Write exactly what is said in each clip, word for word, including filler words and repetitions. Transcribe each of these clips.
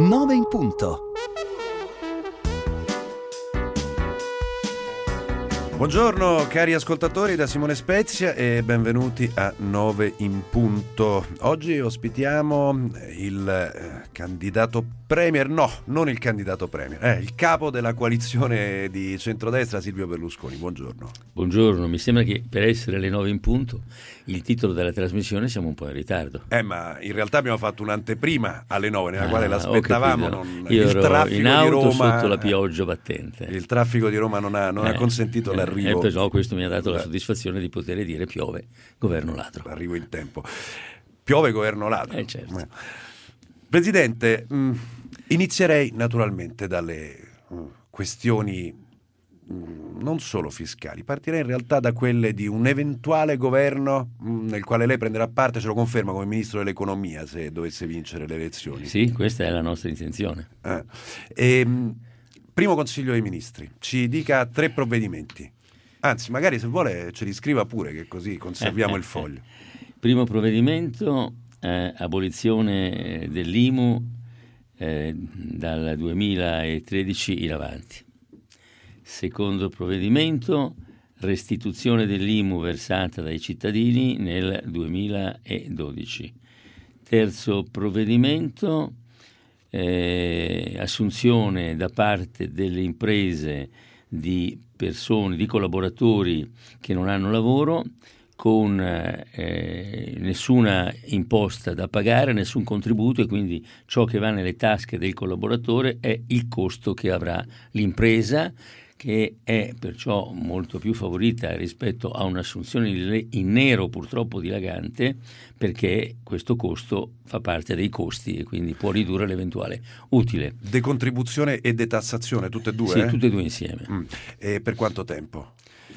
nove in punto. Buongiorno cari ascoltatori da Simone Spezia e benvenuti a nove in punto. Oggi ospitiamo il eh, candidato premier, no, non il candidato premier, eh, il capo della coalizione di centrodestra Silvio Berlusconi. Buongiorno. Buongiorno, mi sembra che per essere le nove in punto il titolo della trasmissione siamo un po' in ritardo. Eh, ma in realtà abbiamo fatto un'anteprima alle nove nella ah, quale l'aspettavamo. Non, Io il ero in auto di Roma, sotto la pioggia battente. Il traffico di Roma non ha, non eh, ha consentito eh, l'arrivo. Eh, però questo mi ha dato la soddisfazione di poter dire piove, governo ladro. Arrivo in tempo. Piove, governo ladro. Eh, certo. eh. Presidente, mh, inizierei naturalmente dalle mh, questioni mh, non solo fiscali, partirei in realtà da quelle di un eventuale governo mh, nel quale lei prenderà parte, ce lo conferma come ministro dell'economia se dovesse vincere le elezioni. Sì, questa è la nostra intenzione. Eh. E, mh, primo Consiglio dei Ministri, ci dica tre provvedimenti. Anzi, magari se vuole ce li scriva pure, che così conserviamo il foglio. Primo provvedimento, eh, abolizione dell'I M U eh, dal duemilatredici in avanti. Secondo provvedimento, restituzione dell'I M U versata dai cittadini nel duemiladodici. Terzo provvedimento, eh, assunzione da parte delle imprese di persone, di collaboratori che non hanno lavoro, con eh, nessuna imposta da pagare, nessun contributo, e quindi ciò che va nelle tasche del collaboratore è il costo che avrà l'impresa, che è perciò molto più favorita rispetto a un'assunzione in nero purtroppo dilagante, perché questo costo fa parte dei costi e quindi può ridurre l'eventuale utile. Decontribuzione e detassazione, tutte e due? Sì, eh? tutte e due insieme. Mm. E per quanto tempo?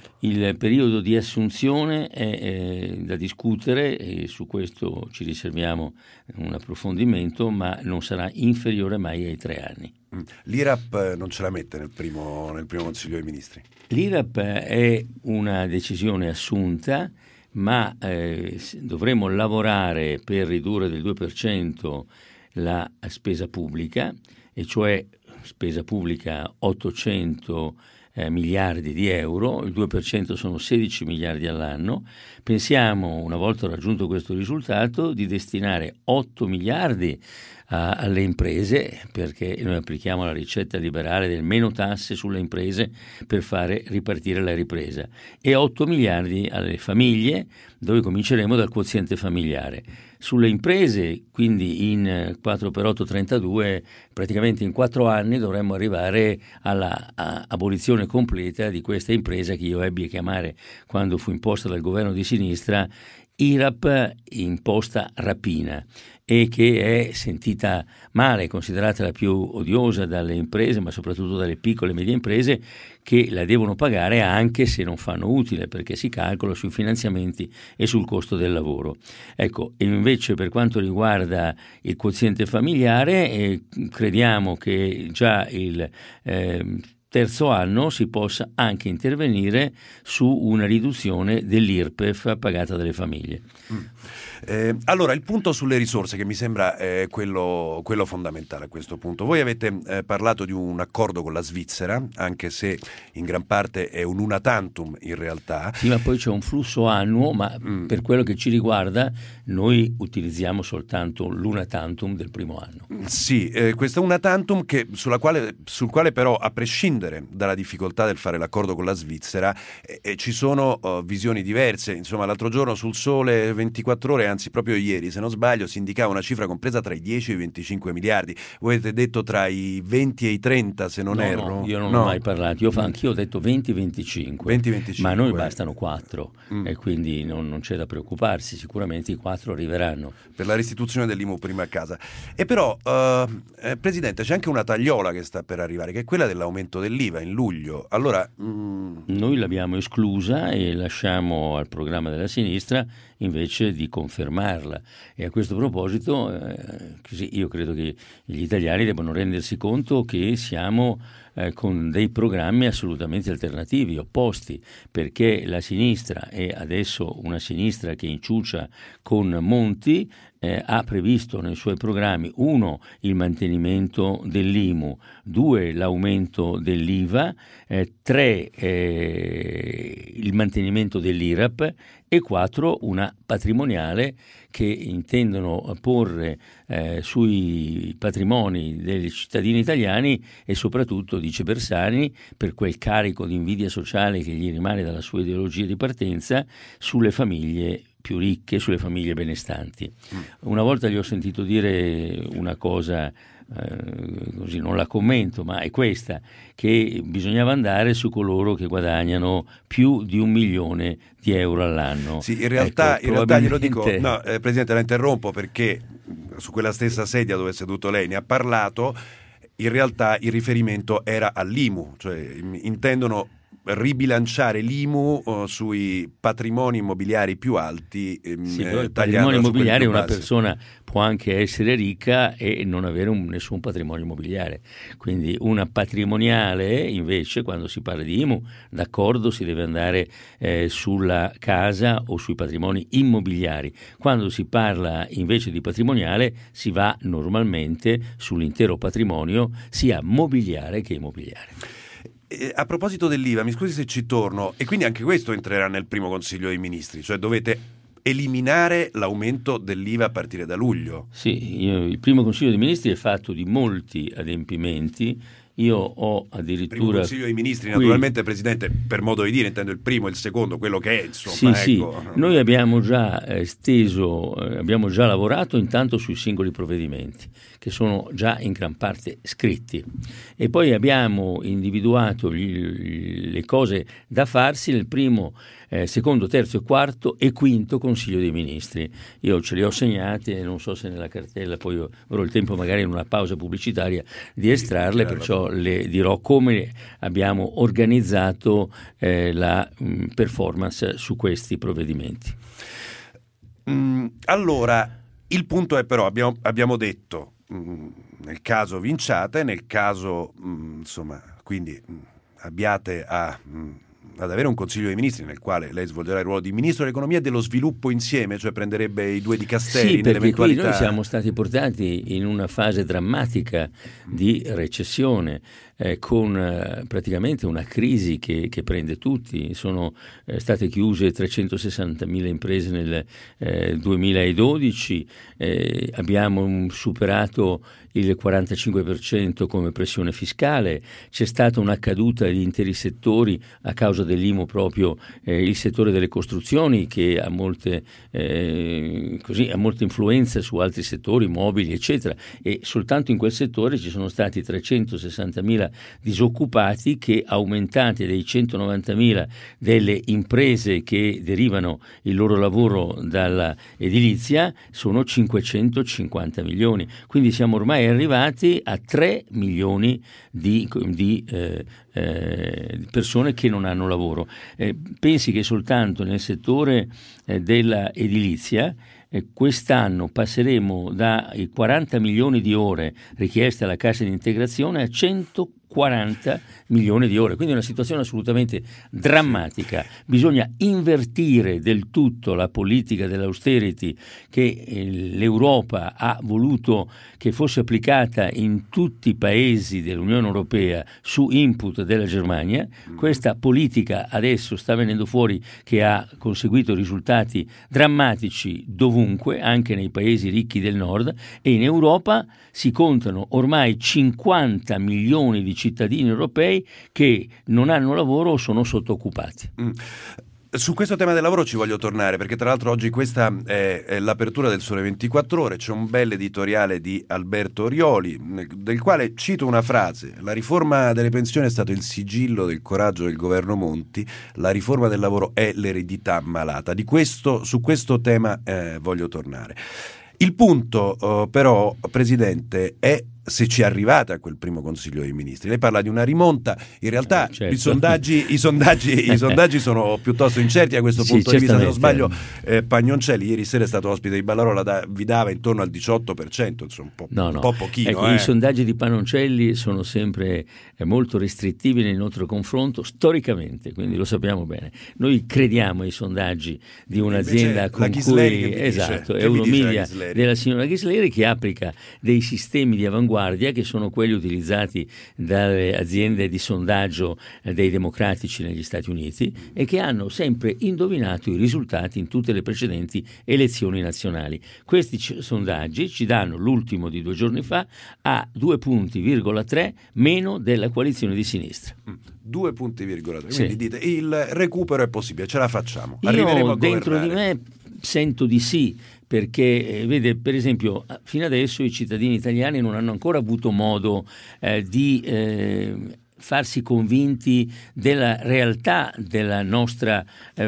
Il periodo di assunzione è eh, da discutere e su questo ci riserviamo un approfondimento, ma non sarà inferiore mai ai tre anni. Mm. L'I R A P non ce la mette nel primo, nel primo Consiglio dei Ministri? L'I R A P è una decisione assunta, ma eh, dovremo lavorare per ridurre del due per cento la spesa pubblica, e cioè spesa pubblica ottocento Eh, miliardi di euro, il due per cento sono sedici miliardi all'anno. Pensiamo, una volta raggiunto questo risultato, di destinare otto miliardi a, alle imprese, perché noi applichiamo la ricetta liberale del meno tasse sulle imprese per fare ripartire la ripresa, e otto miliardi alle famiglie, dove cominceremo dal quoziente familiare. Sulle imprese, quindi in quattro per otto trentadue, praticamente in quattro anni dovremmo arrivare alla abolizione completa di questa impresa che io ebbi a chiamare, quando fu imposta dal governo di sinistra, I R A P imposta rapina, e che è sentita male, considerata la più odiosa dalle imprese, ma soprattutto dalle piccole e medie imprese, che la devono pagare anche se non fanno utile, perché si calcola sui finanziamenti e sul costo del lavoro. Ecco, invece per quanto riguarda il quoziente familiare, eh, crediamo che già il eh, terzo anno si possa anche intervenire su una riduzione dell'I R P E F pagata dalle famiglie. Mm. Eh, allora, il punto sulle risorse, che mi sembra eh, quello, quello fondamentale a questo punto. Voi avete eh, parlato di un accordo con la Svizzera, anche se in gran parte è un una tantum in realtà. Sì, ma poi c'è un flusso annuo, ma mm. per quello che ci riguarda noi utilizziamo soltanto l'una tantum del primo anno. Sì, eh, questa una tantum che, sulla quale, sul quale però, a prescindere dalla difficoltà del fare l'accordo con la Svizzera, eh, eh, ci sono uh, visioni diverse. Insomma, l'altro giorno sul Sole ventiquattro Ore, anzi proprio ieri se non sbaglio, si indicava una cifra compresa tra i dieci e i venticinque miliardi. Voi avete detto tra i venti e i trenta, se non no, erro. No, io non no. ho mai parlato, io fa, anch'io ho detto venti venticinque, venti venticinque, ma a noi bastano quattro mm. e quindi non, non c'è da preoccuparsi, sicuramente i quattro arriveranno. Per la restituzione dell'I M U prima a casa. E però, uh, eh, Presidente, c'è anche una tagliola che sta per arrivare, che è quella dell'aumento dell'I V A in luglio. Allora, mm... noi l'abbiamo esclusa e lasciamo al programma della sinistra invece di confermarla, e a questo proposito eh, così io credo che gli italiani debbano rendersi conto che siamo eh, con dei programmi assolutamente alternativi, opposti, perché la sinistra, e adesso una sinistra che inciucia con Monti, eh, ha previsto nei suoi programmi uno il mantenimento dell'I M U, due l'aumento dell'I V A, eh, tre eh, il mantenimento dell'I R A P e quattro una patrimoniale che intendono porre eh, sui patrimoni dei cittadini italiani e soprattutto, dice Bersani, per quel carico di invidia sociale che gli rimane dalla sua ideologia di partenza, sulle famiglie più ricche, sulle famiglie benestanti. Mm. Una volta gli ho sentito dire una cosa, eh, così non la commento, ma è questa, che bisognava andare su coloro che guadagnano più di un milione di euro all'anno. Sì, in realtà, ecco, in realtà glielo dico, no, eh, Presidente, la interrompo perché su quella stessa sedia dove è seduto lei ne ha parlato, in realtà il riferimento era all'I M U, cioè intendono ribilanciare l'I M U uh, sui patrimoni immobiliari più alti. Ehm, sì, però il patrimonio immobiliare, una persona può anche essere ricca e non avere un, nessun patrimonio immobiliare, quindi una patrimoniale invece, quando si parla di I M U, d'accordo, si deve andare eh, sulla casa o sui patrimoni immobiliari. Quando si parla invece di patrimoniale si va normalmente sull'intero patrimonio sia mobiliare che immobiliare. A proposito dell'I V A, mi scusi se ci torno, e quindi anche questo entrerà nel primo Consiglio dei Ministri, cioè dovete eliminare l'aumento dell'I V A a partire da luglio. Sì, io, il primo Consiglio dei Ministri è fatto di molti adempimenti. Io ho addirittura... Il primo Consiglio dei Ministri, qui... naturalmente, Presidente, per modo di dire, intendo il primo e il secondo, quello che è, Sì, insomma. sì, ecco. Noi abbiamo già eh, steso, eh, abbiamo già lavorato intanto sui singoli provvedimenti, che sono già in gran parte scritti, e poi abbiamo individuato gli, le cose da farsi nel primo, eh, secondo, terzo e quarto e quinto Consiglio dei Ministri. Io ce li ho segnati e non so se nella cartella, poi avrò il tempo magari in una pausa pubblicitaria di estrarle, perciò le dirò come abbiamo organizzato eh, la mh, performance su questi provvedimenti. Mm, allora, il punto è però, abbiamo, abbiamo detto, mh, nel caso vinciate, nel caso, mh, insomma, quindi mh, abbiate a... Mh, ad avere un Consiglio dei Ministri nel quale lei svolgerà il ruolo di Ministro dell'Economia e dello Sviluppo insieme, cioè prenderebbe i due dicasteri sì, perché nell'eventualità... qui noi siamo stati portati in una fase drammatica di recessione, eh, con eh, praticamente una crisi che, che prende tutti. Sono eh, state chiuse trecentosessantamila imprese nel eh, duemiladodici, eh, abbiamo superato il quarantacinque per cento come pressione fiscale, c'è stata una caduta di interi settori a causa dell'I M U, proprio eh, il settore delle costruzioni, che ha molte, eh, così, ha molta influenza su altri settori, mobili eccetera, e soltanto in quel settore ci sono stati trecentosessantamila disoccupati, che, aumentati dai centonovantamila delle imprese che derivano il loro lavoro dalla edilizia, sono cinquecentocinquanta milioni, quindi siamo ormai arrivati a tre milioni di, di eh, eh, persone che non hanno lavoro. Eh, pensi che soltanto nel settore eh, della edilizia eh, quest'anno passeremo dai quaranta milioni di ore richieste alla cassa di integrazione a centoquaranta milioni di ore, quindi è una situazione assolutamente drammatica. Bisogna invertire del tutto la politica dell'austerity che eh, l'Europa ha voluto che fosse applicata in tutti i paesi dell'Unione Europea su input della Germania. Questa politica adesso sta venendo fuori che ha conseguito risultati drammatici dovunque, anche nei paesi ricchi del nord, e in Europa si contano ormai cinquanta milioni di cittadini europei che non hanno lavoro o sono sottooccupati. Mm. Su questo tema del lavoro ci voglio tornare, perché tra l'altro oggi questa è, è l'apertura del Sole ventiquattro Ore, c'è un bel editoriale di Alberto Orioli, del quale cito una frase: la riforma delle pensioni è stato il sigillo del coraggio del governo Monti, la riforma del lavoro è l'eredità malata. Di questo, su questo tema eh, voglio tornare. Il punto uh, però, Presidente, è se ci arrivate a quel primo Consiglio dei Ministri. Lei parla di una rimonta, in realtà eh, certo. i sondaggi, i sondaggi, i sondaggi sono piuttosto incerti a questo sì, punto di vista. Se non certamente. sbaglio, eh, Pagnoncelli ieri sera è stato ospite di Ballarola, da, vi dava intorno al diciotto per cento, insomma, un po', no, un no. po' pochino. Ecco, eh. I sondaggi di Pagnoncelli sono sempre eh, molto restrittivi nel nostro confronto, storicamente, quindi lo sappiamo bene. Noi crediamo ai sondaggi di un'azienda Invece, con la Ghisleri cui, che vi esatto, dice? è Che vi dice la un'umilia Ghisleri? della signora Ghisleri, che applica dei sistemi di avanguardia che sono quelli utilizzati dalle aziende di sondaggio eh, dei democratici negli Stati Uniti e che hanno sempre indovinato i risultati in tutte le precedenti elezioni nazionali. Questi c- sondaggi ci danno, l'ultimo di due giorni fa, a due punti virgola tre meno della coalizione di sinistra. Mm. Due punti virgola tre. Sì. Quindi dite il recupero è possibile, ce la facciamo. Io Arriveremo a dentro di governare. me sento di sì, perché eh, vede, per esempio, fino adesso i cittadini italiani non hanno ancora avuto modo eh, di eh, farsi convinti della realtà della nostra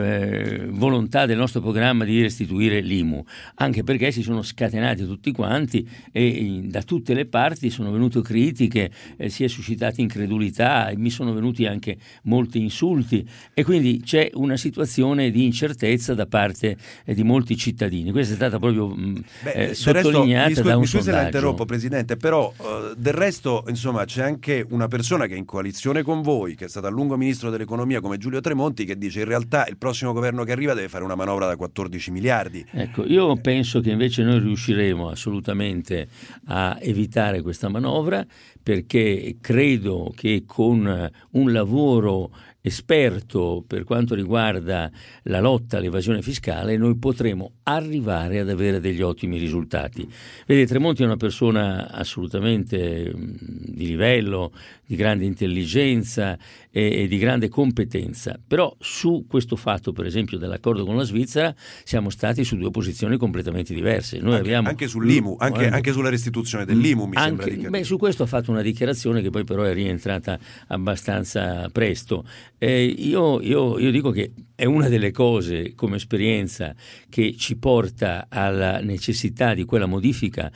eh, volontà, del nostro programma di restituire l'I M U, anche perché si sono scatenati tutti quanti e in, da tutte le parti sono venute critiche, eh, si è suscitata incredulità, e mi sono venuti anche molti insulti, e quindi c'è una situazione di incertezza da parte eh, di molti cittadini. Questa è stata proprio mh, Beh, eh, del sottolineata resto, mi scusi, da un mi scusi se la sondaggio. interrompo, Presidente, però uh, del resto, insomma, c'è anche una persona che è in coalizione con voi, che è stata a lungo ministro dell'economia come Giulio Tremonti, che dice in realtà il prossimo governo che arriva deve fare una manovra da quattordici miliardi. Ecco, io penso che invece noi riusciremo assolutamente a evitare questa manovra, perché credo che con un lavoro esperto per quanto riguarda la lotta all'evasione fiscale noi potremo arrivare ad avere degli ottimi risultati. Vede, Tremonti è una persona assolutamente di livello, di grande intelligenza e, e di grande competenza, però su questo fatto, per esempio, dell'accordo con la Svizzera, siamo stati su due posizioni completamente diverse. Noi anche, abbiamo anche sull'I M U, anche, eh, anche sulla restituzione dell'I M U, mi anche, sembra di capire. Beh, su questo ha fatto una dichiarazione che poi però è rientrata abbastanza presto. Eh, io, io, io dico che è una delle cose, come esperienza, che ci porta alla necessità di quella modifica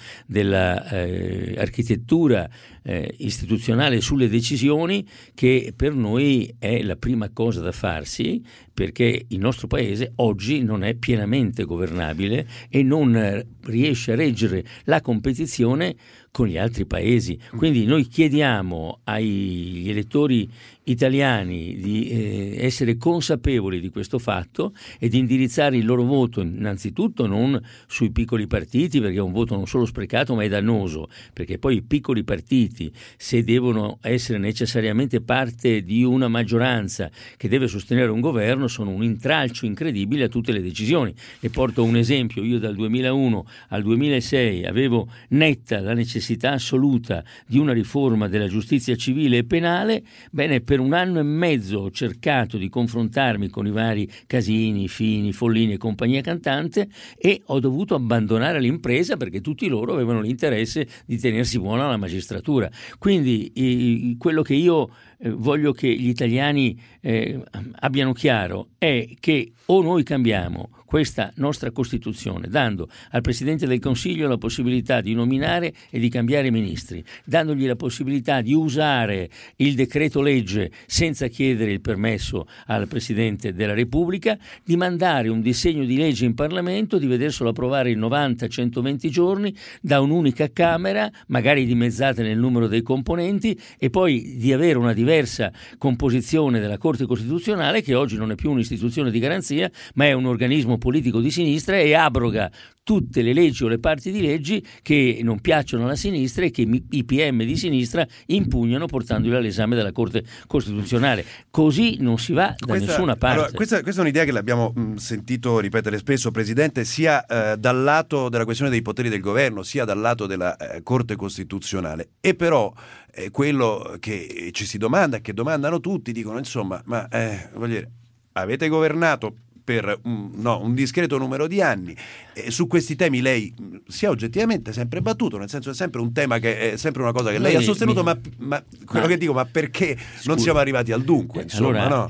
dell'architettura eh, eh, istituzionale sulle decisioni, che per noi è la prima cosa da farsi, perché il nostro paese oggi non è pienamente governabile e non riesce a reggere la competizione con gli altri paesi. Quindi noi chiediamo agli elettori italiani di eh, essere consapevoli di questo fatto e di indirizzare il loro voto innanzitutto non sui piccoli partiti, perché è un voto non solo sprecato ma è dannoso, perché poi i piccoli partiti, se devono essere necessariamente parte di una maggioranza che deve sostenere un governo, sono un intralcio incredibile a tutte le decisioni. Le porto un esempio: io dal duemilauno al duemilasei avevo netta la necessità assoluta di una riforma della giustizia civile e penale. Bene, per un anno e mezzo ho cercato di confrontarmi con i vari Casini, Fini, Follini e compagnia cantante, e ho dovuto abbandonare l'impresa perché tutti loro avevano l'interesse di tenersi buona la magistratura. Quindi eh, quello che io eh, voglio che gli italiani eh, abbiano chiaro è che o noi cambiamo questa nostra Costituzione dando al Presidente del Consiglio la possibilità di nominare e di cambiare ministri, dandogli la possibilità di usare il decreto legge senza chiedere il permesso al Presidente della Repubblica, di mandare un disegno di legge in Parlamento, di vederselo approvare in novanta centoventi giorni da un'unica Camera, magari dimezzata nel numero dei componenti, e poi di avere una diversa composizione della Corte Costituzionale, che oggi non è più un'istituzione di garanzia ma è un organismo politico di sinistra e abroga tutte le leggi o le parti di leggi che non piacciono alla sinistra e che i P M di sinistra impugnano portandoli all'esame della Corte Costituzionale. Così non si va da questa, nessuna parte. Allora, questa, questa è un'idea che l'abbiamo mh, sentito ripetere spesso, Presidente, sia eh, dal lato della questione dei poteri del governo, sia dal lato della eh, Corte Costituzionale. E però eh, quello che ci si domanda, che domandano tutti, dicono insomma, ma eh, voglio dire, avete governato per un, no, un discreto numero di anni, e su questi temi lei si è oggettivamente sempre battuto, nel senso è sempre un tema che è sempre una cosa che lei, lei ha sostenuto, mi... ma, ma quello ma... che dico, ma perché Scusa. non siamo arrivati al dunque, insomma, allora, no? in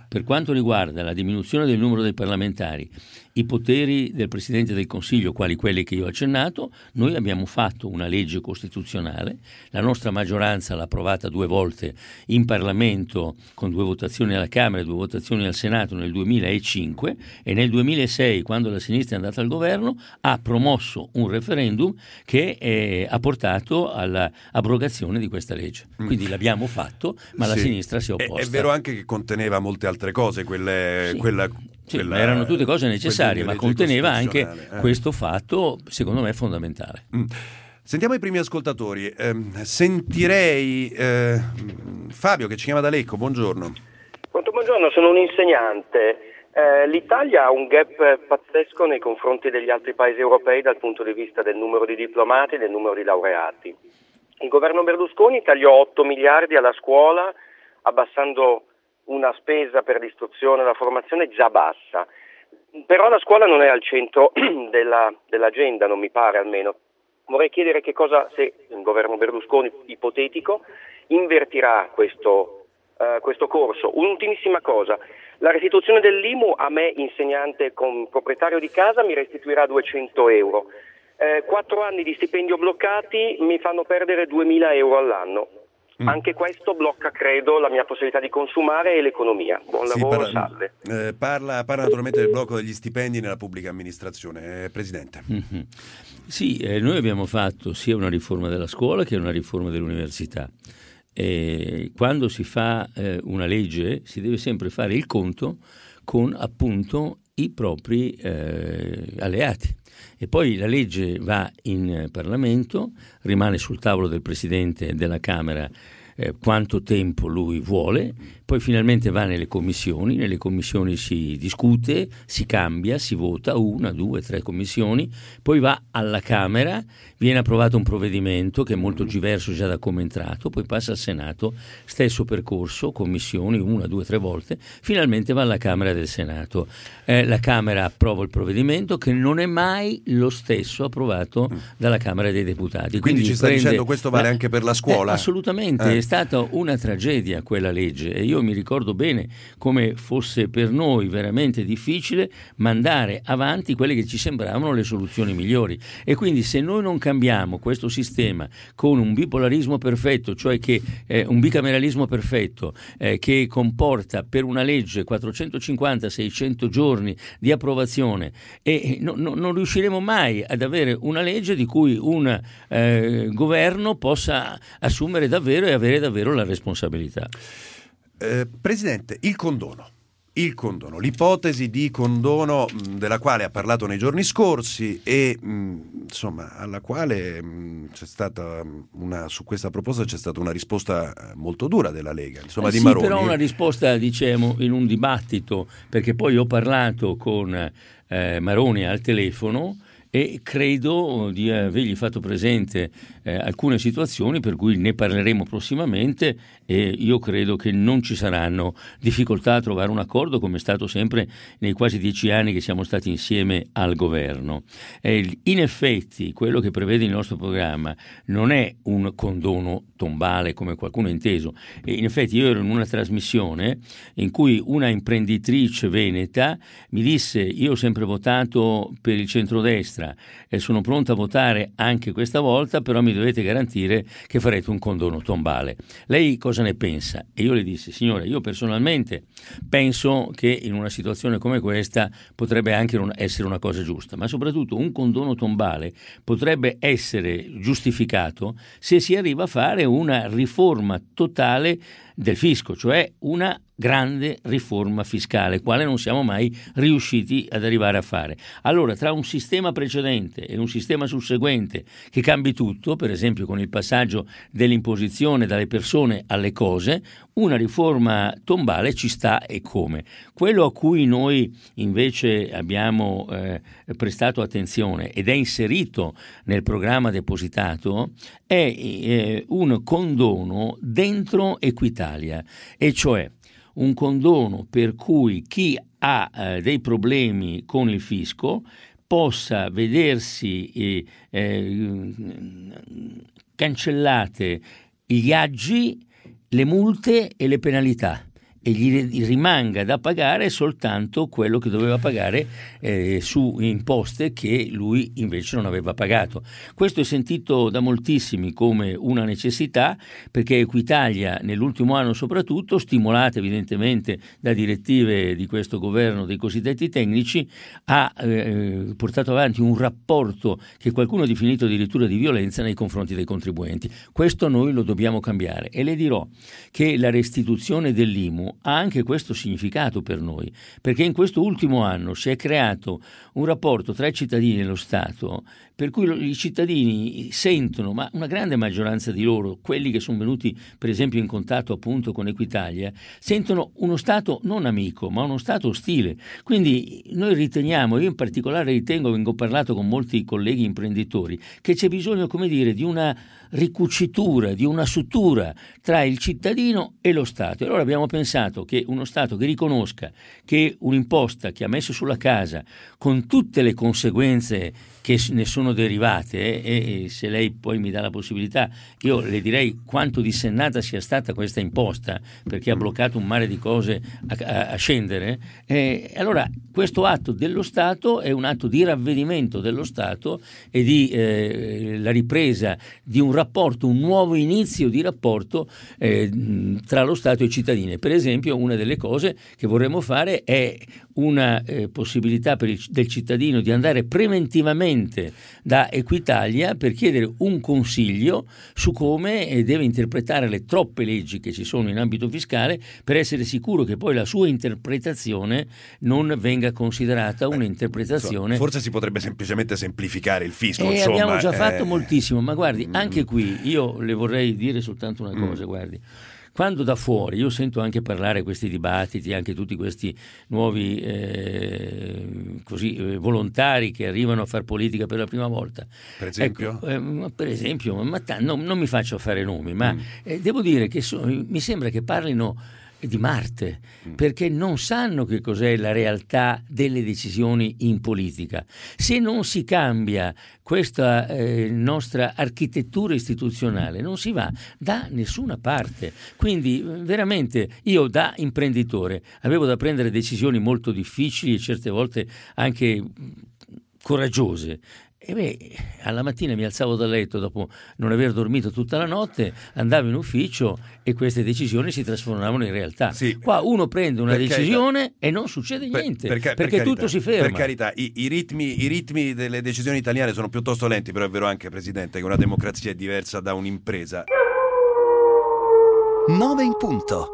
per quanto riguarda la diminuzione del numero dei parlamentari, i poteri del Presidente del Consiglio, quali quelli che io ho accennato, noi abbiamo fatto una legge costituzionale, la nostra maggioranza l'ha approvata due volte in Parlamento con due votazioni alla Camera e due votazioni al Senato nel duemilacinque, e nel duemilasei, quando la sinistra è andata al governo, ha promosso un referendum che eh, ha portato all'abrogazione di questa legge. Quindi mm. l'abbiamo fatto, ma sì. la sinistra si è opposta. È, è vero anche che conteneva molte altre cose, quelle, sì. quella... Sì, Quella, ma erano tutte cose necessarie, ma conteneva anche eh. questo fatto, secondo me, fondamentale. Mm. Sentiamo i primi ascoltatori. Eh, sentirei eh, Fabio, che ci chiama da Lecco. Buongiorno. Buongiorno, sono un insegnante. Eh, L'Italia ha un gap pazzesco nei confronti degli altri paesi europei dal punto di vista del numero di diplomati e del numero di laureati. Il governo Berlusconi tagliò otto miliardi alla scuola, abbassando una spesa per l'istruzione e la formazione già bassa, però la scuola non è al centro della, dell'agenda, non mi pare almeno. Vorrei chiedere che cosa, se il governo Berlusconi ipotetico invertirà questo, uh, questo corso. Un'ultimissima cosa, la restituzione dell'I M U a me, insegnante con proprietario di casa, mi restituirà duecento euro. Eh, quattro anni di stipendio bloccati mi fanno perdere duemila euro all'anno. Mm. Anche questo blocca, credo, la mia possibilità di consumare e l'economia. Buon sì, lavoro, parla, salve. Eh, parla, parla naturalmente del blocco degli stipendi nella pubblica amministrazione. Eh, Presidente. Mm-hmm. Sì, eh, noi abbiamo fatto sia una riforma della scuola che una riforma dell'università. E quando si fa eh, una legge si deve sempre fare il conto con appunto i propri eh, alleati. E poi la legge va in Parlamento, rimane sul tavolo del Presidente della Camera eh, quanto tempo lui vuole, poi finalmente va nelle commissioni, nelle commissioni si discute, si cambia, si vota una, due, tre commissioni, poi va alla Camera, viene approvato un provvedimento che è molto diverso già da come è entrato, poi passa al Senato, stesso percorso, commissioni una, due, tre volte, finalmente va alla Camera del Senato. Eh, la Camera approva il provvedimento che non è mai lo stesso approvato dalla Camera dei Deputati. Quindi, Quindi ci sta prende... dicendo questo vale eh, anche per la scuola? Eh, assolutamente, eh. è stata una tragedia quella legge e io mi ricordo bene come fosse per noi veramente difficile mandare avanti quelle che ci sembravano le soluzioni migliori, e quindi se noi non cambiamo questo sistema con un bipolarismo perfetto, cioè che eh, un bicameralismo perfetto eh, che comporta per una legge quattrocentocinquanta seicento giorni di approvazione, e no, no, non riusciremo mai ad avere una legge di cui un eh, governo possa assumere davvero e avere davvero la responsabilità. Eh, Presidente, il condono. Il condono, l'ipotesi di condono mh, della quale ha parlato nei giorni scorsi e mh, insomma alla quale mh, c'è stata una, su questa proposta c'è stata una risposta molto dura della Lega, insomma, eh di sì, Maroni. Però una risposta, diciamo, in un dibattito, perché poi ho parlato con eh, Maroni al telefono e credo di avergli fatto presente eh, alcune situazioni per cui ne parleremo prossimamente, e io credo che non ci saranno difficoltà a trovare un accordo, come è stato sempre nei quasi dieci anni che siamo stati insieme al governo. Eh, in effetti quello che prevede il nostro programma non è un condono tombale come qualcuno ha inteso, e in effetti io ero in una trasmissione in cui una imprenditrice veneta mi disse: io ho sempre votato per il centrodestra e sono pronta a votare anche questa volta, però mi dovete garantire che farete un condono tombale. Lei cosa ne pensa? E io le dissi: signora, io personalmente penso che in una situazione come questa potrebbe anche essere una cosa giusta, ma soprattutto un condono tombale potrebbe essere giustificato se si arriva a fare una riforma totale del fisco, cioè una grande riforma fiscale, quale non siamo mai riusciti ad arrivare a fare. Allora, tra un sistema precedente e un sistema susseguente che cambi tutto, per esempio con il passaggio dell'imposizione dalle persone alle cose, una riforma tombale ci sta, e come. Quello a cui noi invece abbiamo eh, prestato attenzione ed è inserito nel programma depositato è eh, un condono dentro Equitalia, e cioè un condono per cui chi ha eh, dei problemi con il fisco possa vedersi eh, eh, cancellate gli aggi, le multe e le penalità, e gli rimanga da pagare soltanto quello che doveva pagare eh, su imposte che lui invece non aveva pagato. Questo è sentito da moltissimi come una necessità, perché Equitalia nell'ultimo anno soprattutto, stimolata evidentemente da direttive di questo governo dei cosiddetti tecnici, ha eh, portato avanti un rapporto che qualcuno ha definito addirittura di violenza nei confronti dei contribuenti. Questo noi lo dobbiamo cambiare, e le dirò che la restituzione dell'I M U ha anche questo significato per noi, perché in questo ultimo anno si è creato un rapporto tra i cittadini e lo Stato, per cui i cittadini sentono, ma una grande maggioranza di loro, quelli che sono venuti per esempio in contatto appunto con Equitalia, sentono uno Stato non amico, ma uno Stato ostile. Quindi noi riteniamo, io in particolare ritengo, vengo parlato con molti colleghi imprenditori, che c'è bisogno, come dire, di una ricucitura, di una sutura tra il cittadino e lo Stato. E allora abbiamo pensato che uno Stato che riconosca che un'imposta che ha messo sulla casa, con tutte le conseguenze che ne sono derivate, e, e se lei poi mi dà la possibilità io le direi quanto dissennata sia stata questa imposta, perché ha bloccato un mare di cose a, a, a scendere, e allora questo atto dello Stato è un atto di ravvedimento dello Stato e di eh, la ripresa di un rapporto, un nuovo inizio di rapporto eh, tra lo Stato e i cittadini. Per esempio, una delle cose che vorremmo fare è una eh, possibilità per il, del cittadino di andare preventivamente da Equitalia per chiedere un consiglio su come eh, deve interpretare le troppe leggi che ci sono in ambito fiscale, per essere sicuro che poi la sua interpretazione non venga considerata un'interpretazione. Insomma, forse si potrebbe semplicemente semplificare il fisco. E insomma, abbiamo già eh... fatto moltissimo, ma guardi, anche qui io le vorrei dire soltanto una cosa, mm. guardi. Quando da fuori io sento anche parlare questi dibattiti, anche tutti questi nuovi eh, così, eh, volontari che arrivano a far politica per la prima volta. Per esempio? Ecco, eh, per esempio, ma t- no, non mi faccio fare nomi, ma mm. eh, devo dire che so, mi sembra che parlino di Marte, perché non sanno che cos'è la realtà delle decisioni in politica. Se non si cambia questa eh, nostra architettura istituzionale, non si va da nessuna parte. Quindi veramente io da imprenditore avevo da prendere decisioni molto difficili e certe volte anche coraggiose. E beh, alla mattina mi alzavo dal letto dopo non aver dormito tutta la notte, andavo in ufficio e queste decisioni si trasformavano in realtà. Sì. Qua uno prende una per decisione carità. e non succede niente, per, per, perché per tutto carità, si ferma. Per carità, i, i, ritmi, i ritmi delle decisioni italiane sono piuttosto lenti, però è vero anche, Presidente, che una democrazia è diversa da un'impresa. nove in punto.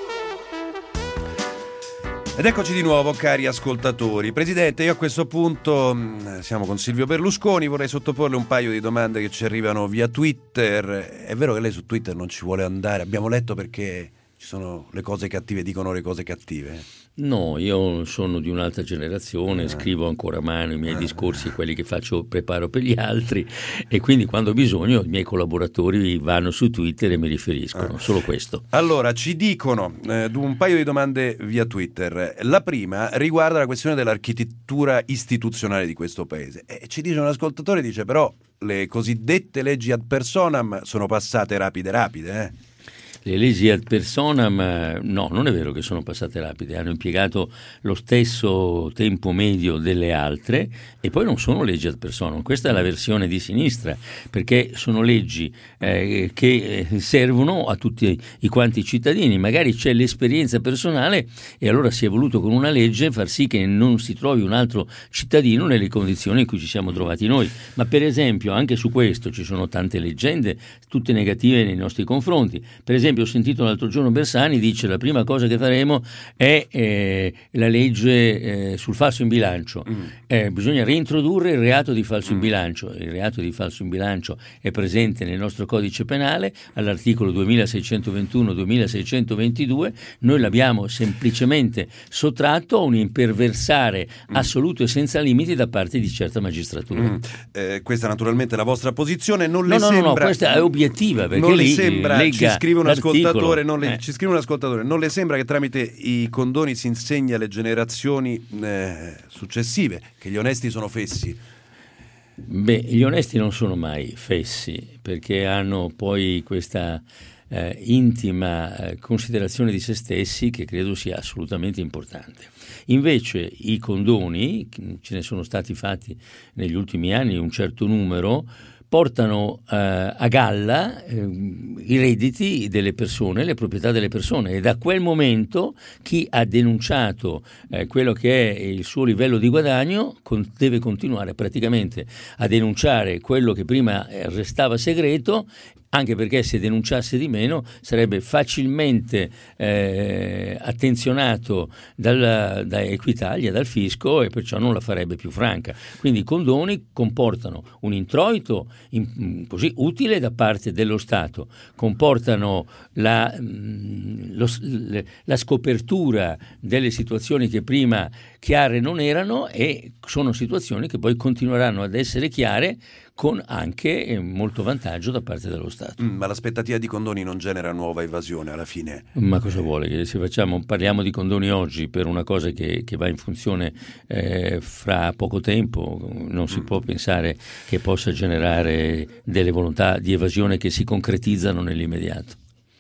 Ed eccoci di nuovo, cari ascoltatori. Presidente, io a questo punto mh, siamo con Silvio Berlusconi, vorrei sottoporle un paio di domande che ci arrivano via Twitter. È vero che lei su Twitter non ci vuole andare? Abbiamo letto perché ci sono le cose cattive, dicono le cose cattive. No, io sono di un'altra generazione, ah. scrivo ancora a mano i miei ah. discorsi, quelli che faccio preparo per gli altri, e quindi quando ho bisogno i miei collaboratori vanno su Twitter e mi riferiscono, ah. solo questo. Allora, ci dicono eh, un paio di domande via Twitter. La prima riguarda la questione dell'architettura istituzionale di questo paese. E ci dice un ascoltatore, dice però le cosiddette leggi ad personam sono passate rapide rapide, eh? Le leggi ad personam, no, non è vero che sono passate rapide, hanno impiegato lo stesso tempo medio delle altre e poi non sono leggi ad personam. Questa è la versione di sinistra, perché sono leggi eh, che servono a tutti i quanti cittadini. Magari c'è l'esperienza personale e allora si è voluto con una legge far sì che non si trovi un altro cittadino nelle condizioni in cui ci siamo trovati noi. Ma per esempio anche su questo ci sono tante leggende, tutte negative nei nostri confronti. Per esempio ho sentito l'altro giorno Bersani dice la prima cosa che faremo è eh, la legge eh, sul falso in bilancio. Mm. Eh, bisogna reintrodurre il reato di falso mm. in bilancio. Il reato di falso in bilancio è presente nel nostro codice penale all'articolo duemilaseicentoventuno duemilaseicentoventidue. Noi l'abbiamo semplicemente sottratto a un imperversare mm. assoluto e senza limiti da parte di certa magistratura. Mm. Eh, questa naturalmente è la vostra posizione. Non no, le no, sembra... no, no, questa è obiettiva, perché non le lì sembra, legga ci scrive un ascoltatore, non le, eh. ci scrive un ascoltatore, non le sembra che tramite i condoni si insegna alle generazioni eh, successive che gli onesti sono fessi? Beh, gli onesti non sono mai fessi, perché hanno poi questa eh, intima eh, considerazione di se stessi che credo sia assolutamente importante. Invece i condoni, ce ne sono stati fatti negli ultimi anni un certo numero, portano eh, a galla eh, i redditi delle persone, le proprietà delle persone, e da quel momento chi ha denunciato eh, quello che è il suo livello di guadagno con, deve continuare praticamente a denunciare quello che prima restava segreto, anche perché se denunciasse di meno sarebbe facilmente eh, attenzionato dal, da Equitalia, dal fisco, e perciò non la farebbe più franca. Quindi i condoni comportano un introito in, così utile da parte dello Stato, comportano la, lo, la scopertura delle situazioni che prima chiare non erano, e sono situazioni che poi continueranno ad essere chiare con anche molto vantaggio da parte dello Stato. Mm, ma l'aspettativa di condoni non genera nuova evasione alla fine? Ma cosa vuole? Che se facciamo, parliamo di condoni oggi per una cosa che, che va in funzione eh, fra poco tempo, non si mm. può pensare che possa generare delle volontà di evasione che si concretizzano nell'immediato.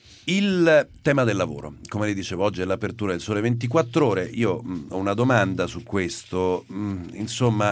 Il tema del lavoro, come le dicevo, oggi è l'apertura del Sole ventiquattro Ore. Io mh, ho una domanda su questo, mh, insomma...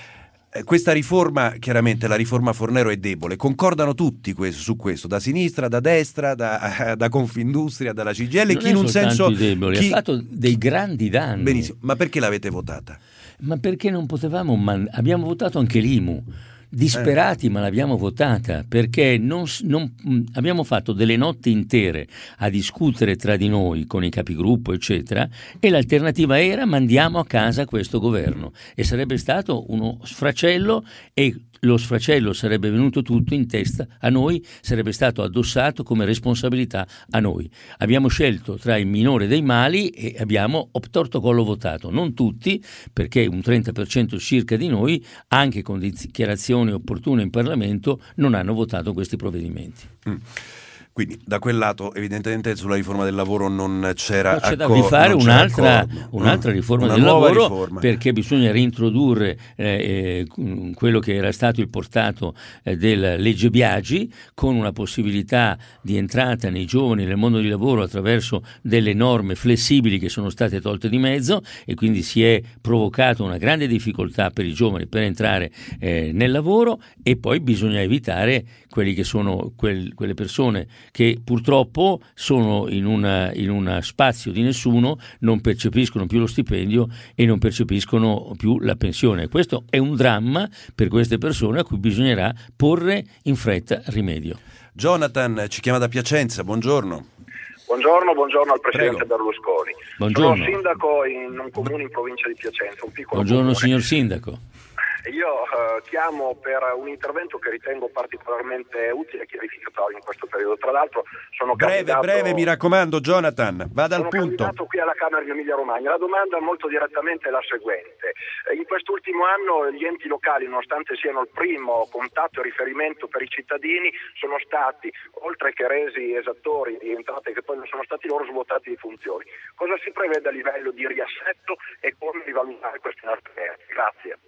Questa riforma, chiaramente la riforma Fornero è debole, concordano tutti questo, su questo, da sinistra, da destra, da, da Confindustria, dalla C G I L, non chi in un senso debole, chi... ha fatto dei grandi danni. Benissimo, ma perché l'avete votata? Ma perché non potevamo, man... abbiamo votato anche l'I M U. Disperati, eh. ma l'abbiamo votata perché non, non, abbiamo fatto delle notti intere a discutere tra di noi con i capigruppo eccetera, e l'alternativa era mandiamo a casa questo governo, e sarebbe stato uno sfracello, e lo sfracello sarebbe venuto tutto in testa a noi, sarebbe stato addossato come responsabilità a noi. Abbiamo scelto tra il minore dei mali e abbiamo obtorto collo votato, non tutti, perché un trenta per cento circa di noi, anche con dichiarazioni opportune in Parlamento, non hanno votato questi provvedimenti. Mm. Quindi da quel lato evidentemente sulla riforma del lavoro non c'era no, c'è accor- da rifare un'altra, accordo. un'altra riforma Una del lavoro riforma. Perché bisogna reintrodurre eh, quello che era stato il portato eh, della legge Biagi, con una possibilità di entrata nei giovani nel mondo del lavoro attraverso delle norme flessibili che sono state tolte di mezzo, e quindi si è provocato una grande difficoltà per i giovani per entrare eh, nel lavoro. E poi bisogna evitare quelli che sono quel, quelle persone che purtroppo sono in una in uno spazio di nessuno, non percepiscono più lo stipendio e non percepiscono più la pensione. Questo è un dramma per queste persone a cui bisognerà porre in fretta rimedio. Jonathan ci chiama da Piacenza, buongiorno. Buongiorno, buongiorno al Presidente Prego. Berlusconi. Buongiorno. Sono sindaco in un comune in provincia di Piacenza, un piccolo Buongiorno comune. signor Sindaco. Io eh, chiamo per un intervento che ritengo particolarmente utile e chiarificatorio in questo periodo. Tra l'altro sono breve, candidato... breve, mi raccomando, Jonathan, vada al punto. Sono candidato qui alla Camera di Emilia Romagna. La domanda molto direttamente è la seguente. In quest'ultimo anno gli enti locali, nonostante siano il primo contatto e riferimento per i cittadini, sono stati, oltre che resi esattori di entrate che poi non sono stati loro, svuotati di funzioni. Cosa si prevede a livello di riassetto e come rivalutare questi aspetti? Grazie.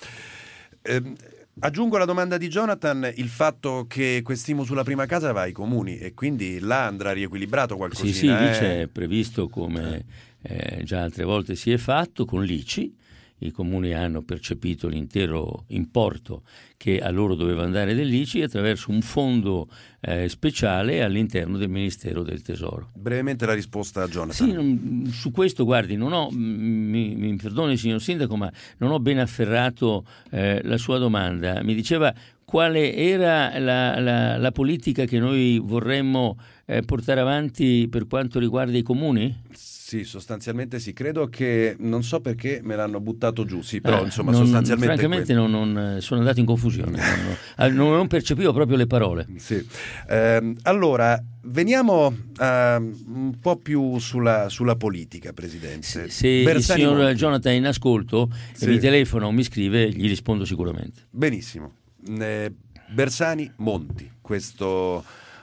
Eh, aggiungo alla domanda di Jonathan il fatto che quest'I M U sulla prima casa va ai comuni, e quindi là andrà riequilibrato qualcosina. Sì, sì, lì eh? c'è previsto, come eh, già altre volte si è fatto, con l'I C I. I comuni hanno percepito l'intero importo che a loro doveva andare dell'I C I attraverso un fondo eh, speciale all'interno del Ministero del Tesoro. Brevemente la risposta a Jonathan. Sì, non, su questo guardi, non ho, mi, mi perdoni signor Sindaco, ma non ho ben afferrato eh, la sua domanda. Mi diceva quale era la, la, la politica che noi vorremmo eh, portare avanti per quanto riguarda i comuni? Sì, sostanzialmente sì, credo che, non so perché me l'hanno buttato giù, sì, però eh, insomma non, sostanzialmente francamente non, non, sono andato in confusione, non, non, non percepivo proprio le parole. Sì. Eh, allora, veniamo uh, un po' più sulla, sulla politica, Presidente. Se, se Bersani il signor Monti. Jonathan è in ascolto Sì. e mi telefona o mi scrive, gli rispondo sicuramente. Benissimo. Eh, Bersani Monti, questo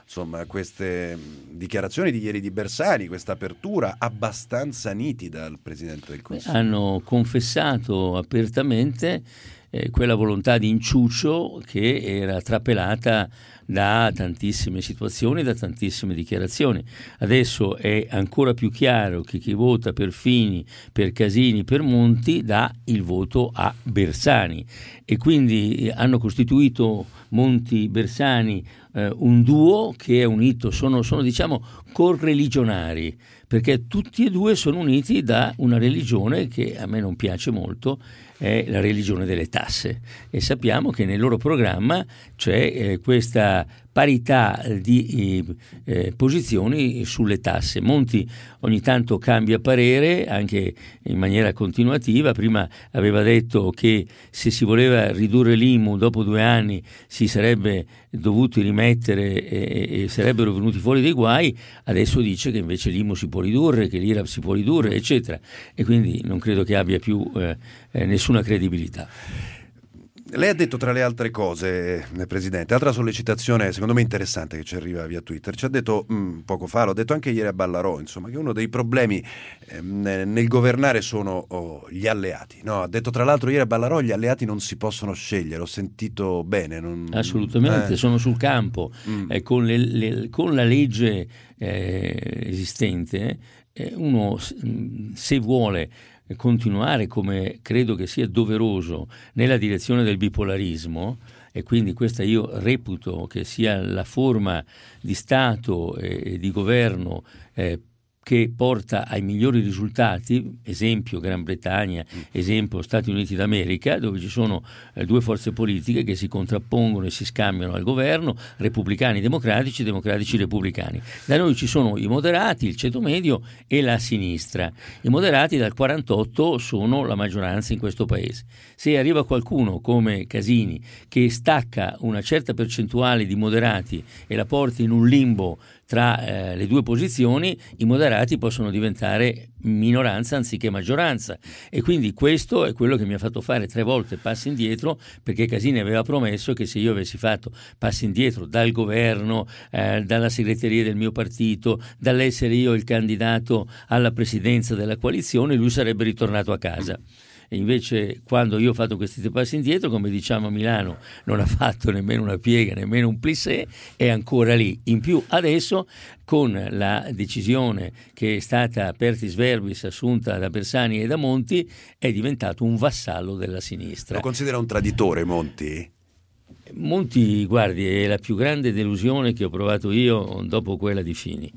insomma, queste dichiarazioni di ieri di Bersani, questa apertura abbastanza nitida al Presidente del Consiglio. Hanno confessato apertamente eh, quella volontà di inciucio che era trapelata da tantissime situazioni, da tantissime dichiarazioni. Adesso è ancora più chiaro che chi vota per Fini, per Casini, per Monti dà il voto a Bersani, e quindi hanno costituito Monti-Bersani eh, un duo che è unito, sono, sono diciamo correligionari, perché tutti e due sono uniti da una religione che a me non piace molto, è la religione delle tasse, e sappiamo che nel loro programma c'è eh, questa parità di eh, posizioni sulle tasse. Monti ogni tanto cambia parere anche in maniera continuativa. Prima aveva detto che se si voleva ridurre l'I M U dopo due anni si sarebbe dovuti rimettere e, e sarebbero venuti fuori dei guai. Adesso dice che invece l'I M U si può ridurre, che l'I R A P si può ridurre, eccetera, e quindi non credo che abbia più eh, eh, nessuna credibilità. Lei ha detto, tra le altre cose, Presidente, altra sollecitazione secondo me interessante che ci arriva via Twitter, ci ha detto mh, poco fa, l'ho detto anche ieri a Ballarò, insomma, che uno dei problemi eh, nel governare sono oh, gli alleati, no? Ha detto tra l'altro ieri a Ballarò: gli alleati non si possono scegliere. Ho sentito bene? Non... Assolutamente, eh. sono sul campo, mm. eh, con, le, le, con la legge eh, esistente eh, uno se vuole continuare, come credo che sia doveroso, nella direzione del bipolarismo, e quindi questa io reputo che sia la forma di Stato e di governo eh, che porta ai migliori risultati, esempio Gran Bretagna, esempio Stati Uniti d'America, dove ci sono eh, due forze politiche che si contrappongono e si scambiano al governo, repubblicani democratici, democratici repubblicani. Da noi ci sono i moderati, il ceto medio e la sinistra. I moderati dal quarantotto sono la maggioranza in questo paese. Se arriva qualcuno come Casini che stacca una certa percentuale di moderati e la porta in un limbo tra eh, le due posizioni, i moderati possono diventare minoranza anziché maggioranza, e quindi questo è quello che mi ha fatto fare tre volte passi indietro, perché Casini aveva promesso che se io avessi fatto passi indietro dal governo, eh, dalla segreteria del mio partito, dall'essere io il candidato alla presidenza della coalizione, lui sarebbe ritornato a casa. E invece quando io ho fatto questi tre passi indietro, come diciamo a Milano, non ha fatto nemmeno una piega, nemmeno un plissé, è ancora lì. In più adesso, con la decisione che è stata apertis verbis assunta da Bersani e da Monti, è diventato un vassallo della sinistra. Lo considera un traditore Monti? Monti, guardi, è la più grande delusione che ho provato io dopo quella di Fini.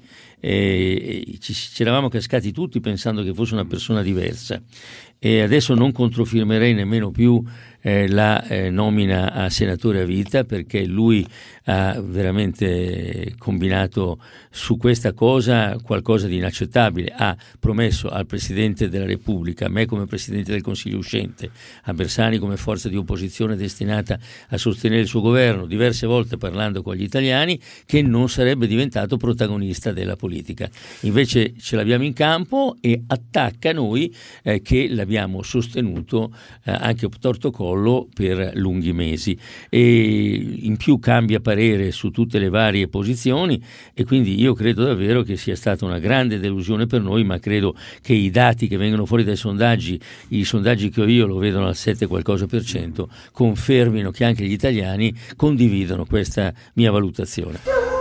E ci, ci eravamo cascati tutti pensando che fosse una persona diversa, e adesso non controfirmerei nemmeno più eh, la eh, nomina a senatore a vita, perché lui ha veramente combinato su questa cosa qualcosa di inaccettabile. Ha promesso al Presidente della Repubblica, a me come Presidente del Consiglio uscente, a Bersani come forza di opposizione destinata a sostenere il suo governo, diverse volte parlando con gli italiani, che non sarebbe diventato protagonista della politica. Invece ce l'abbiamo in campo e attacca noi eh, che l'abbiamo sostenuto eh, anche torto collo per lunghi mesi, e in più cambia parere su tutte le varie posizioni, e quindi io credo davvero che sia stata una grande delusione per noi, ma credo che i dati che vengono fuori dai sondaggi, i sondaggi che ho io lo vedono al sette qualcosa per cento, confermino che anche gli italiani condividono questa mia valutazione.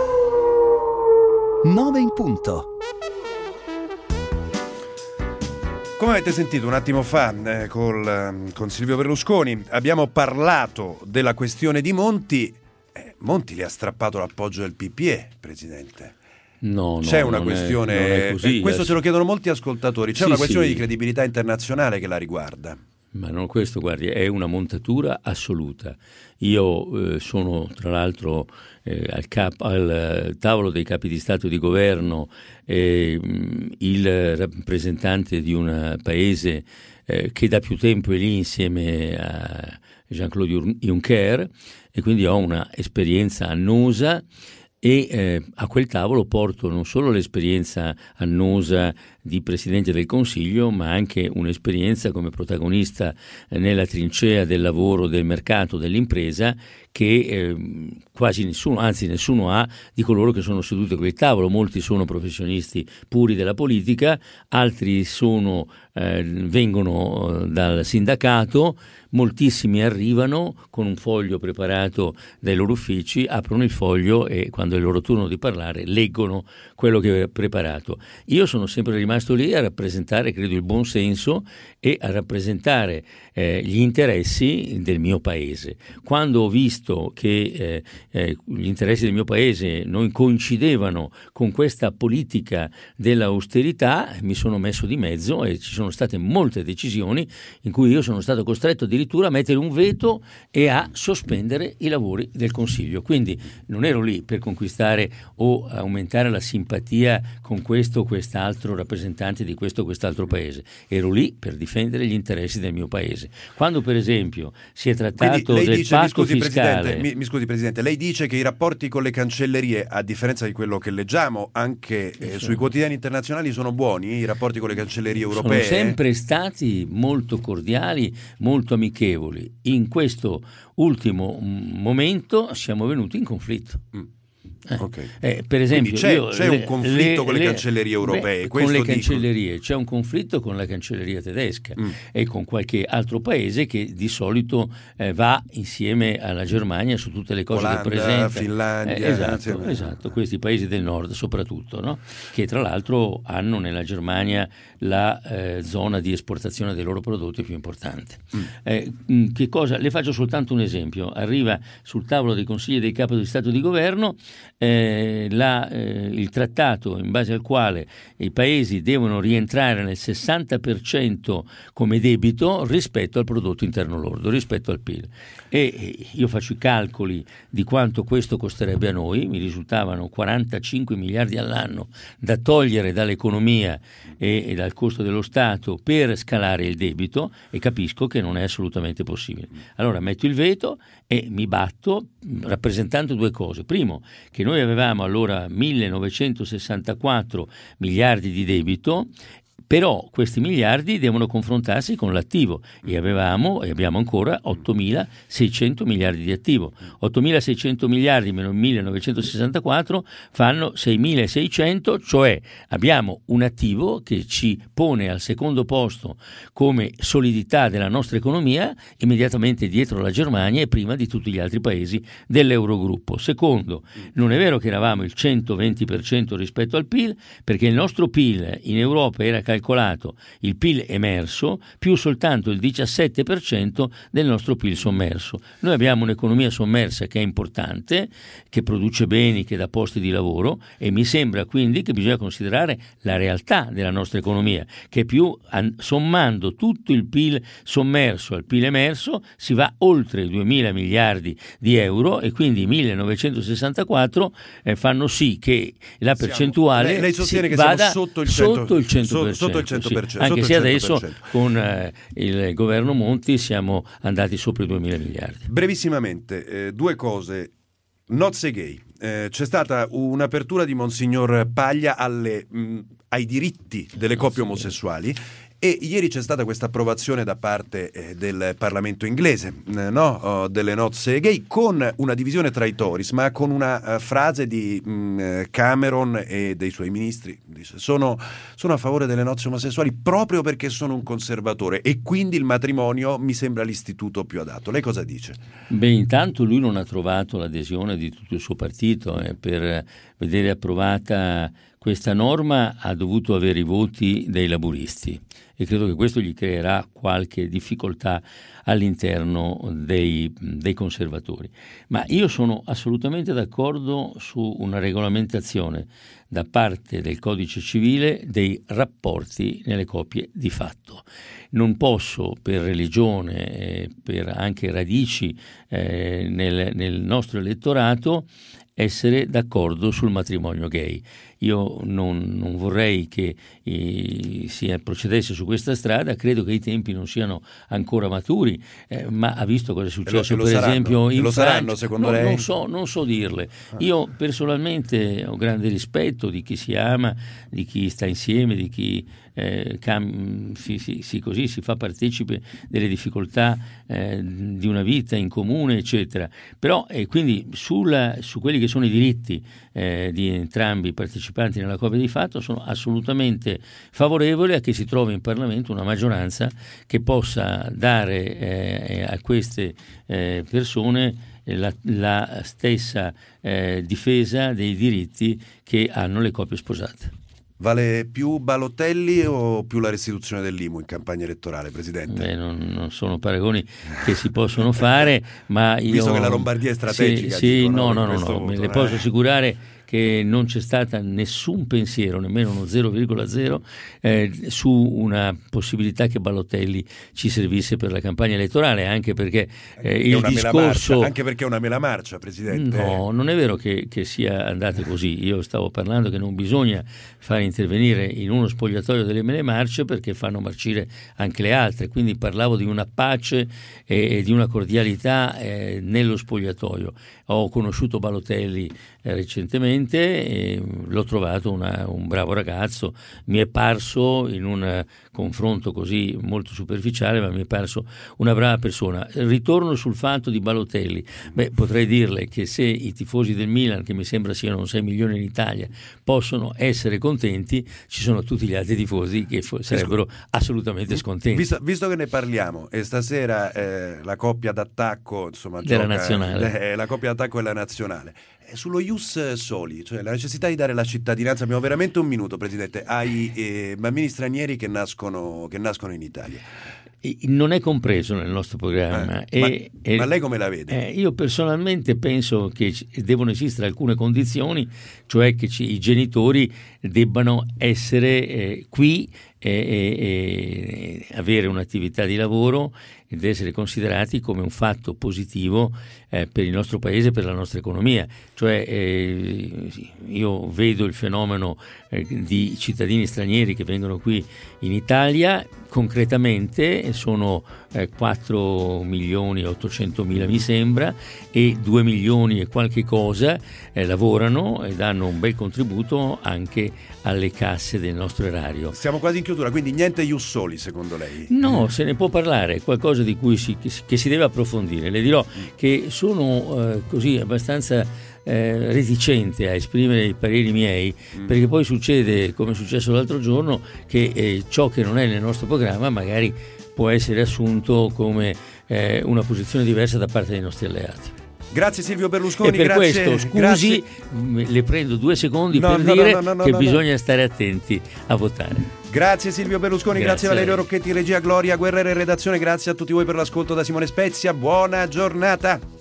nove in punto. Come avete sentito un attimo fa eh, col, con Silvio Berlusconi, abbiamo parlato della questione di Monti. Eh, Monti le ha strappato l'appoggio del P P E, Presidente. No, no, c'è una non questione, è, non è così, eh, questo adesso. Ce lo chiedono molti ascoltatori, c'è Sì, una questione sì. di credibilità internazionale che la riguarda. Ma non questo, guardi, è una montatura assoluta. Io eh, sono tra l'altro eh, al, cap- al tavolo dei capi di Stato e di Governo eh, il rappresentante di un paese eh, che da più tempo è lì insieme a Jean-Claude Juncker, e quindi ho una esperienza annosa. E eh, a quel tavolo porto non solo l'esperienza annosa di Presidente del Consiglio, ma anche un'esperienza come protagonista nella trincea del lavoro, del mercato, dell'impresa, che eh, quasi nessuno, anzi nessuno ha di coloro che sono seduti a quel tavolo. Molti sono professionisti puri della politica, altri sono, eh, vengono dal sindacato, moltissimi arrivano con un foglio preparato dai loro uffici, aprono il foglio e quando è il loro turno di parlare leggono quello che è preparato. Io sono sempre rimasto lì a rappresentare, credo, il buon senso e a rappresentare eh, gli interessi del mio paese. Quando ho visto che eh, eh, gli interessi del mio paese non coincidevano con questa politica dell'austerità, mi sono messo di mezzo e ci sono state molte decisioni in cui io sono stato costretto addirittura a mettere un veto e a sospendere i lavori del Consiglio. Quindi non ero lì per conquistare o aumentare la simpatia con questo o quest'altro rappresentante di questo o quest'altro paese, ero lì per difendere gli interessi del mio paese. Quando per esempio si è trattato del dice, patto mi scusi, fiscale... Presidente, mi, mi scusi Presidente, lei dice che i rapporti con le cancellerie, a differenza di quello che leggiamo anche eh, sui quotidiani internazionali, sono buoni, i rapporti con le cancellerie europee? Sono sempre stati molto cordiali, molto amichevoli. In questo ultimo momento siamo venuti in conflitto. Mm. Eh, okay. eh, per esempio, c'è, io, c'è le, un conflitto le, con le, le cancellerie europee? Beh, con le dico. cancellerie c'è un conflitto con la cancelleria tedesca mm. e con qualche altro paese che di solito eh, va insieme alla Germania su tutte le cose Olanda, che presenta. Finlandia, eh, esatto, esatto, questi paesi del nord soprattutto, no? Che tra l'altro hanno nella Germania la eh, zona di esportazione dei loro prodotti più importante. Mm. Eh, che cosa? Le faccio soltanto un esempio. Arriva sul tavolo dei consigli dei capi di Stato di Governo Eh, la, eh, il trattato in base al quale i paesi devono rientrare nel sessanta per cento come debito rispetto al prodotto interno lordo, rispetto al P I L. E eh, io faccio i calcoli di quanto questo costerebbe a noi, mi risultavano quarantacinque miliardi all'anno da togliere dall'economia e, e dal costo dello Stato per scalare il debito, e capisco che non è assolutamente possibile. Allora metto il veto e mi batto rappresentando due cose. Primo, che noi avevamo allora millenovecentosessantaquattro miliardi di debito, però questi miliardi devono confrontarsi con l'attivo e avevamo e abbiamo ancora ottomilaseicento miliardi di attivo. ottomilaseicento miliardi meno millenovecentosessantaquattro fanno seimilaseicento, cioè abbiamo un attivo che ci pone al secondo posto come solidità della nostra economia, immediatamente dietro la Germania e prima di tutti gli altri paesi dell'Eurogruppo. Secondo, non è vero che eravamo il centoventi per cento rispetto al P I L, perché il nostro P I L in Europa era calcolato il P I L emerso più soltanto il diciassette per cento del nostro P I L sommerso. Noi abbiamo un'economia sommersa che è importante, che produce beni, che dà posti di lavoro, e mi sembra quindi che bisogna considerare la realtà della nostra economia, che più an- sommando tutto il P I L sommerso al P I L emerso si va oltre i duemila miliardi di euro, e quindi i millenovecentosessantaquattro eh, fanno sì che la percentuale siamo, lei, lei sostiene che vada siamo sotto il cento, sotto il cento per cento. Sotto il cento per cento, sì. Anche sotto se il adesso cento per cento. con eh, il governo Monti siamo andati sopra i duemila miliardi. Brevissimamente, eh, due cose. Nozze gay. Eh, c'è stata un'apertura di Monsignor Paglia alle, mh, ai diritti delle coppie omosessuali. E ieri c'è stata questa approvazione da parte eh, del Parlamento inglese, eh, no? oh, delle nozze gay, con una divisione tra i Tories, ma con una uh, frase di mh, Cameron e dei suoi ministri. Dice: sono, sono a favore delle nozze omosessuali proprio perché sono un conservatore e quindi il matrimonio mi sembra l'istituto più adatto. Lei cosa dice? Beh, intanto lui non ha trovato l'adesione di tutto il suo partito e eh, per vedere approvata questa norma ha dovuto avere i voti dei laburisti, e credo che questo gli creerà qualche difficoltà all'interno dei, dei conservatori. Ma io sono assolutamente d'accordo su una regolamentazione da parte del codice civile dei rapporti nelle coppie di fatto. Non posso, per religione, eh, per anche radici eh, nel, nel nostro elettorato, essere d'accordo sul matrimonio gay. Io non, non vorrei che eh, si procedesse su questa strada, credo che i tempi non siano ancora maturi, eh, ma ha visto cosa è successo per saranno, esempio in lo Francia. Saranno, secondo no, lei? Non so, non so dirle. Io personalmente ho grande rispetto di chi si ama, di chi sta insieme, di chi eh, cam- si, si, si, così si fa partecipe delle difficoltà eh, di una vita in comune, eccetera. Però eh, quindi sulla, su quelli che sono i diritti eh, di entrambi i partecipanti nella coppia di fatto sono assolutamente favorevole a che si trovi in Parlamento una maggioranza che possa dare eh, a queste eh, persone la, la stessa eh, difesa dei diritti che hanno le coppie sposate. Vale più Balotelli o più la restituzione dell'I M U in campagna elettorale, Presidente? Beh, non, non sono paragoni che si possono fare, ma io... Visto che la Lombardia è strategica. Sì, sì, dico, no, no, no, no, punto, me le eh. posso assicurare che non c'è stata nessun pensiero, nemmeno uno zero virgola zero, eh, su una possibilità che Balotelli ci servisse per la campagna elettorale, anche perché eh, il una discorso... Marcia, anche perché è una mela marcia, Presidente. No, non è vero che, che sia andata così. Io stavo parlando che non bisogna far intervenire in uno spogliatoio delle mele marce perché fanno marcire anche le altre, quindi parlavo di una pace e, e di una cordialità eh, nello spogliatoio. Ho conosciuto Balotelli eh, recentemente, e l'ho trovato una, un bravo ragazzo, mi è parso in un confronto così molto superficiale, ma mi è parso una brava persona. Ritorno sul fatto di Balotelli. Beh, potrei dirle che se i tifosi del Milan, che mi sembra siano sei milioni in Italia, possono essere contenti, ci sono tutti gli altri tifosi che fo- sarebbero assolutamente scontenti. Visto, visto che ne parliamo, e stasera eh, la coppia d'attacco, insomma, della gioca, nazionale, eh, la coppia d'attacco è la nazionale. Sullo ius soli, cioè la necessità di dare la cittadinanza, abbiamo veramente un minuto, Presidente, ai eh, bambini stranieri che nascono, che nascono in Italia. Non è compreso nel nostro programma. Eh, e, ma, e, ma lei come la vede? Eh, io personalmente penso che devono esistere alcune condizioni, cioè che ci, i genitori debbano essere eh, qui e, e, e avere un'attività di lavoro ed essere considerati come un fatto positivo eh, per il nostro paese, per la nostra economia. Cioè eh, io vedo il fenomeno eh, di cittadini stranieri che vengono qui in Italia, concretamente sono eh, quattro milioni e ottocentomila mi sembra, e due milioni e qualche cosa eh, lavorano e danno un bel contributo anche alle casse del nostro erario. Siamo quasi in chiusura, quindi niente ius soli secondo lei? No, se ne può parlare, è qualcosa di cui si, che, si, che si deve approfondire. Le dirò che sono eh, così abbastanza Eh, reticente a esprimere i pareri miei, mm. perché poi succede, come è successo l'altro giorno, che eh, ciò che non è nel nostro programma magari può essere assunto come eh, una posizione diversa da parte dei nostri alleati. Grazie Silvio Berlusconi. E per grazie, questo, scusi, grazie. le prendo due secondi no, per no, dire no, no, no, che no, bisogna no. stare attenti a votare. Grazie Silvio Berlusconi, grazie, grazie Valerio Rocchetti, regia, Gloria Guerrero in redazione, grazie a tutti voi per l'ascolto da Simone Spezia, buona giornata.